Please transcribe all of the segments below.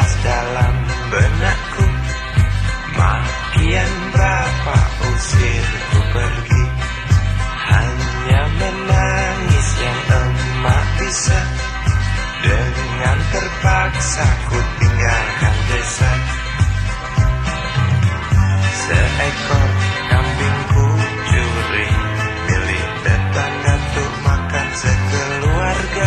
terlintas dalam benakku, makian berapa usirku pergi, hanya menangis yang emak bisa. Dengan terpaksa ku tinggalkan desa. Seekor kambingku curi milik tetangga tuh makan sekeluarga.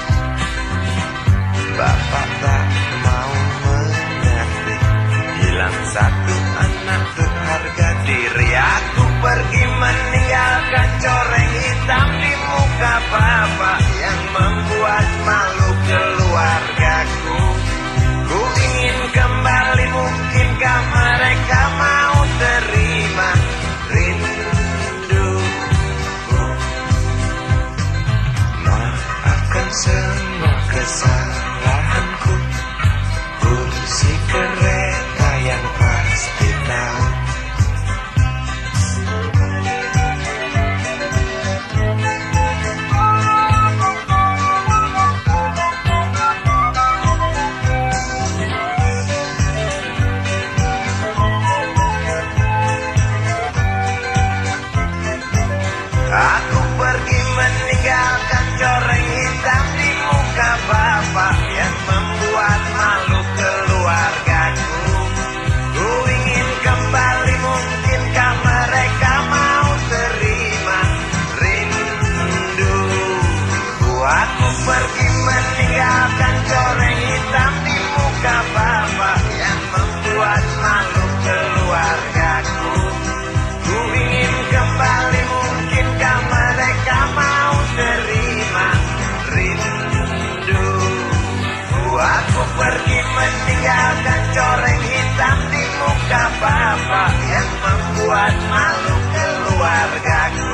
Bapak tak mau mengerti, hilang satu anak tuh harga diri. Aku pergi meninggalkan coreng hitam di muka bapak yang membuat malu keluargaku. Ku ingin kembali, mungkinkah mereka mau terima rinduku. Maafkan semua kesalahanku, kursi kereta yang pasti tahu. Aku pergi meninggalkan coreng hitam di muka bapak yang membuat malu keluargaku. Ku ingin kembali, mungkinkah mereka mau terima rinduku. Aku pergi meninggalkan coreng hitam di muka bapak yang membuat malu keluargaku. Ku ingin kembali, mungkinkah mereka mau terima rinduku. Aku pergi meninggalkan coreng hitam di muka bapak yang membuat malu keluargaku.